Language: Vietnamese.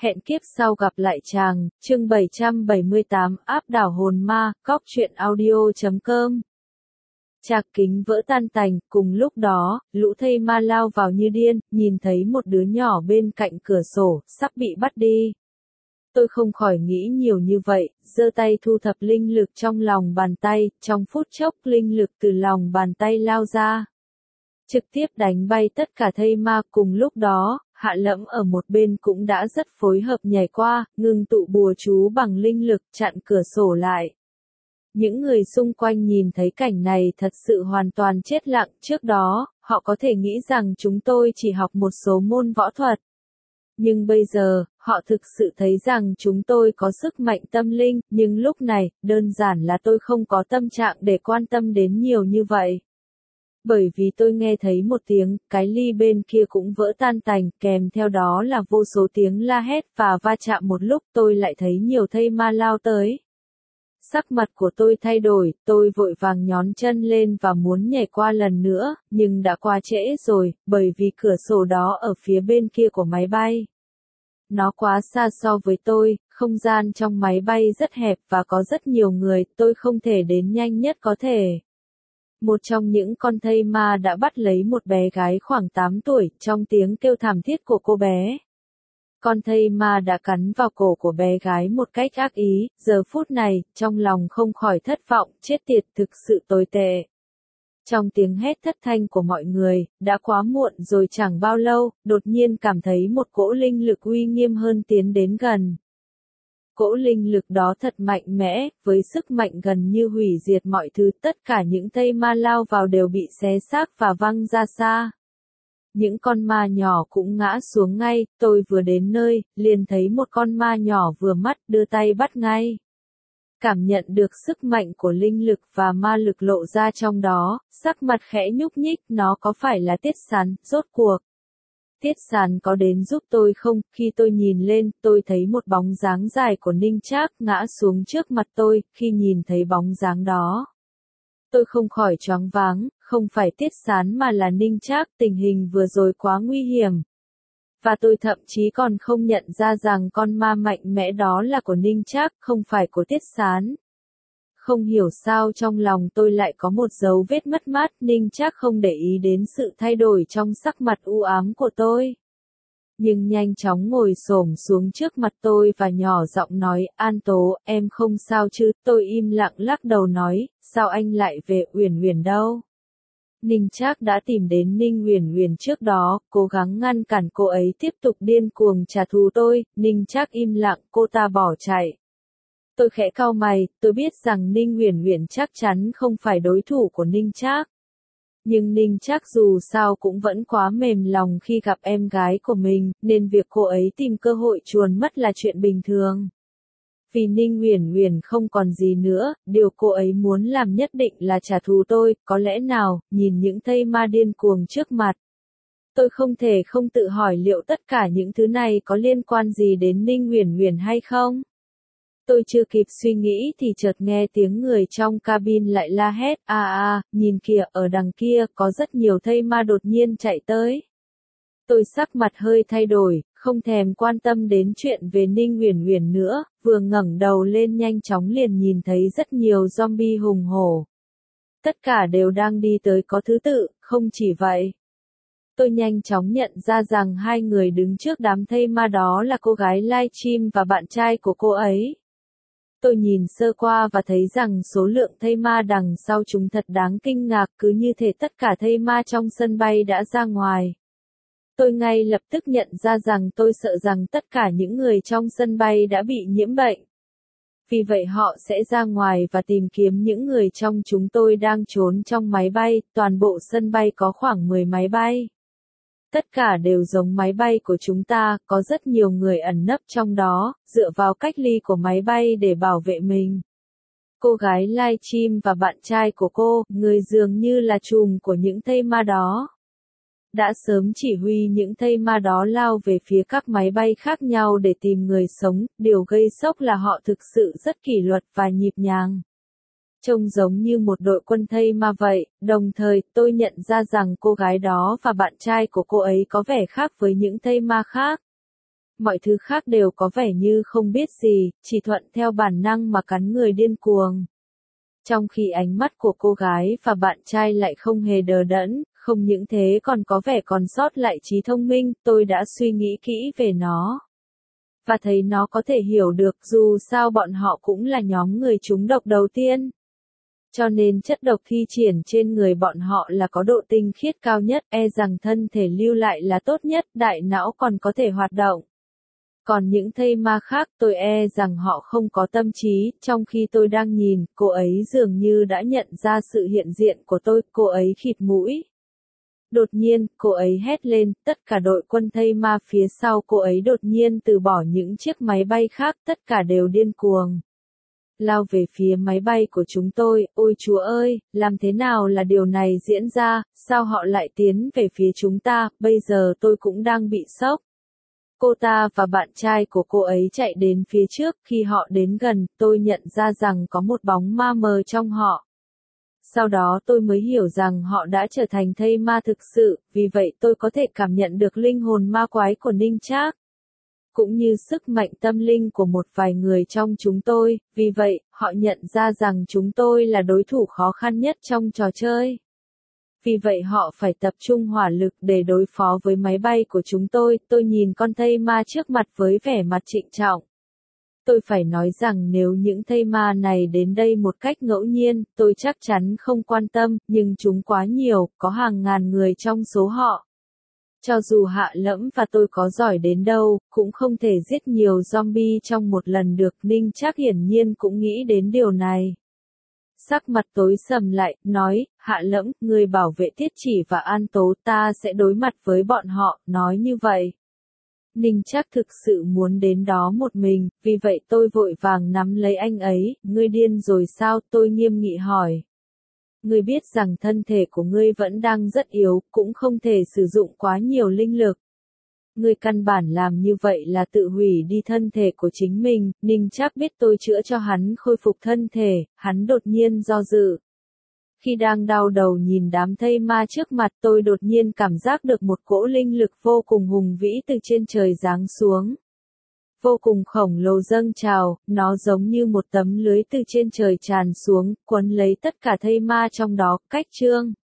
hẹn kiếp sau gặp lại chàng, chương 778, áp đảo hồn ma, góc truyện audio.com. Trạc kính vỡ tan tành, cùng lúc đó, lũ thây ma lao vào như điên, nhìn thấy một đứa nhỏ bên cạnh cửa sổ, sắp bị bắt đi. Tôi không khỏi nghĩ nhiều như vậy, giơ tay thu thập linh lực trong lòng bàn tay, trong phút chốc linh lực từ lòng bàn tay lao ra. Trực tiếp đánh bay tất cả thây ma. Cùng lúc đó, Hạ Lẫm ở một bên cũng đã rất phối hợp nhảy qua, ngưng tụ bùa chú bằng linh lực chặn cửa sổ lại. Những người xung quanh nhìn thấy cảnh này thật sự hoàn toàn chết lặng. Trước đó, họ có thể nghĩ rằng chúng tôi chỉ học một số môn võ thuật. Nhưng bây giờ, họ thực sự thấy rằng chúng tôi có sức mạnh tâm linh, nhưng lúc này, đơn giản là tôi không có tâm trạng để quan tâm đến nhiều như vậy. Bởi vì tôi nghe thấy một tiếng, cái ly bên kia cũng vỡ tan tành, kèm theo đó là vô số tiếng la hét và va chạm. Một lúc tôi lại thấy nhiều thây ma lao tới. Sắc mặt của tôi thay đổi, tôi vội vàng nhón chân lên và muốn nhảy qua lần nữa, nhưng đã quá trễ rồi, bởi vì cửa sổ đó ở phía bên kia của máy bay. Nó quá xa so với tôi, không gian trong máy bay rất hẹp và có rất nhiều người, tôi không thể đến nhanh nhất có thể. Một trong những con thây ma đã bắt lấy một bé gái khoảng 8 tuổi, trong tiếng kêu thảm thiết của cô bé. Con thây ma đã cắn vào cổ của bé gái một cách ác ý, giờ phút này, trong lòng không khỏi thất vọng, chết tiệt, thực sự tồi tệ. Trong tiếng hét thất thanh của mọi người, đã quá muộn rồi. Chẳng bao lâu, đột nhiên cảm thấy một cỗ linh lực uy nghiêm hơn tiến đến gần. Cỗ linh lực đó thật mạnh mẽ, với sức mạnh gần như hủy diệt mọi thứ. Tất cả những thây ma lao vào đều bị xé xác và văng ra xa. Những con ma nhỏ cũng ngã xuống ngay. Tôi vừa đến nơi, liền thấy một con ma nhỏ vừa mắt, đưa tay bắt ngay. Cảm nhận được sức mạnh của linh lực và ma lực lộ ra trong đó, sắc mặt khẽ nhúc nhích. Nó có phải là Tiết Sán? Rốt cuộc Tiết Sán có đến giúp tôi không? Khi tôi nhìn lên, tôi thấy một bóng dáng dài của Ninh Trác ngã xuống trước mặt tôi. Khi nhìn thấy bóng dáng đó, tôi không khỏi choáng váng. Không phải Tiết Sán mà là Ninh Trác. Tình hình vừa rồi quá nguy hiểm. Và tôi thậm chí còn không nhận ra rằng con ma mạnh mẽ đó là của Ninh Trác, không phải của Tiết Sán. Không hiểu sao trong lòng tôi lại có một dấu vết mất mát. Ninh Trác không để ý đến sự thay đổi trong sắc mặt u ám của tôi, nhưng nhanh chóng ngồi xổm xuống trước mặt tôi và nhỏ giọng nói, An Tố, em không sao chứ? Tôi im lặng lắc đầu nói, sao anh lại về? Uyển Uyển đâu? Ninh Trác đã tìm đến Ninh Uyển Uyển trước đó, cố gắng ngăn cản cô ấy tiếp tục điên cuồng trả thù tôi. Ninh Trác im lặng, cô ta bỏ chạy. Tôi khẽ cau mày, tôi biết rằng Ninh Uyển Uyển chắc chắn không phải đối thủ của Ninh Trác. Nhưng Ninh Trác dù sao cũng vẫn quá mềm lòng khi gặp em gái của mình, nên việc cô ấy tìm cơ hội chuồn mất là chuyện bình thường. Vì Ninh Uyển Uyển không còn gì nữa, điều cô ấy muốn làm nhất định là trả thù tôi. Có lẽ nào, nhìn những thây ma điên cuồng trước mặt, tôi không thể không tự hỏi liệu tất cả những thứ này có liên quan gì đến Ninh Uyển Uyển hay không? Tôi chưa kịp suy nghĩ thì chợt nghe tiếng người trong cabin lại la hét, nhìn kìa, ở đằng kia, có rất nhiều thây ma đột nhiên chạy tới. Tôi sắc mặt hơi thay đổi, không thèm quan tâm đến chuyện về Ninh Uyển Uyển nữa, vừa ngẩng đầu lên nhanh chóng liền nhìn thấy rất nhiều zombie hùng hổ. Tất cả đều đang đi tới có thứ tự. Không chỉ vậy, tôi nhanh chóng nhận ra rằng hai người đứng trước đám thây ma đó là cô gái livestream và bạn trai của cô ấy. Tôi nhìn sơ qua và thấy rằng số lượng thây ma đằng sau chúng thật đáng kinh ngạc, cứ như thể tất cả thây ma trong sân bay đã ra ngoài. Tôi ngay lập tức nhận ra rằng tôi sợ rằng tất cả những người trong sân bay đã bị nhiễm bệnh. Vì vậy họ sẽ ra ngoài và tìm kiếm những người trong chúng tôi đang trốn trong máy bay. Toàn bộ sân bay có khoảng 10 máy bay. Tất cả đều giống máy bay của chúng ta, có rất nhiều người ẩn nấp trong đó, dựa vào cách ly của máy bay để bảo vệ mình. Cô gái livestream và bạn trai của cô, người dường như là trùm của những thây ma đó, đã sớm chỉ huy những thây ma đó lao về phía các máy bay khác nhau để tìm người sống. Điều gây sốc là họ thực sự rất kỷ luật và nhịp nhàng. Trông giống như một đội quân thây ma vậy. Đồng thời, tôi nhận ra rằng cô gái đó và bạn trai của cô ấy có vẻ khác với những thây ma khác. Mọi thứ khác đều có vẻ như không biết gì, chỉ thuận theo bản năng mà cắn người điên cuồng. Trong khi ánh mắt của cô gái và bạn trai lại không hề đờ đẫn, không những thế còn có vẻ còn sót lại trí thông minh, tôi đã suy nghĩ kỹ về nó. Và thấy nó có thể hiểu được dù sao bọn họ cũng là nhóm người trúng độc đầu tiên. Cho nên chất độc thi triển trên người bọn họ là có độ tinh khiết cao nhất, e rằng thân thể lưu lại là tốt nhất, đại não còn có thể hoạt động. Còn những thây ma khác tôi e rằng họ không có tâm trí, trong khi tôi đang nhìn, cô ấy dường như đã nhận ra sự hiện diện của tôi, cô ấy khịt mũi. Đột nhiên, cô ấy hét lên, tất cả đội quân thây ma phía sau cô ấy đột nhiên từ bỏ những chiếc máy bay khác, tất cả đều điên cuồng. Lao về phía máy bay của chúng tôi, ôi Chúa ơi, làm thế nào là điều này diễn ra, sao họ lại tiến về phía chúng ta, bây giờ tôi cũng đang bị sốc. Cô ta và bạn trai của cô ấy chạy đến phía trước, khi họ đến gần, tôi nhận ra rằng có một bóng ma mờ trong họ. Sau đó tôi mới hiểu rằng họ đã trở thành thây ma thực sự, vì vậy tôi có thể cảm nhận được linh hồn ma quái của Ninh Trác. Cũng như sức mạnh tâm linh của một vài người trong chúng tôi, vì vậy, họ nhận ra rằng chúng tôi là đối thủ khó khăn nhất trong trò chơi. Vì vậy họ phải tập trung hỏa lực để đối phó với máy bay của chúng tôi nhìn con thây ma trước mặt với vẻ mặt trịnh trọng. Tôi phải nói rằng nếu những thây ma này đến đây một cách ngẫu nhiên, tôi chắc chắn không quan tâm, nhưng chúng quá nhiều, có hàng ngàn người trong số họ. Cho dù Hạ Lẫm và tôi có giỏi đến đâu, cũng không thể giết nhiều zombie trong một lần được, Ninh Trác hiển nhiên cũng nghĩ đến điều này. Sắc mặt tối sầm lại, nói, Hạ Lẫm, người bảo vệ Tiết Chỉ và An Tố, ta sẽ đối mặt với bọn họ, nói như vậy. Ninh Trác thực sự muốn đến đó một mình, vì vậy tôi vội vàng nắm lấy anh ấy, ngươi điên rồi sao, tôi nghiêm nghị hỏi. Ngươi biết rằng thân thể của ngươi vẫn đang rất yếu, cũng không thể sử dụng quá nhiều linh lực. Ngươi căn bản làm như vậy là tự hủy đi thân thể của chính mình, Ninh Trác biết tôi chữa cho hắn khôi phục thân thể, hắn đột nhiên do dự. Khi đang đau đầu nhìn đám thây ma trước mặt tôi đột nhiên cảm giác được một cỗ linh lực vô cùng hùng vĩ từ trên trời giáng xuống. Vô cùng khổng lồ dâng trào, nó giống như một tấm lưới từ trên trời tràn xuống, quấn lấy tất cả thây ma trong đó, cách chương.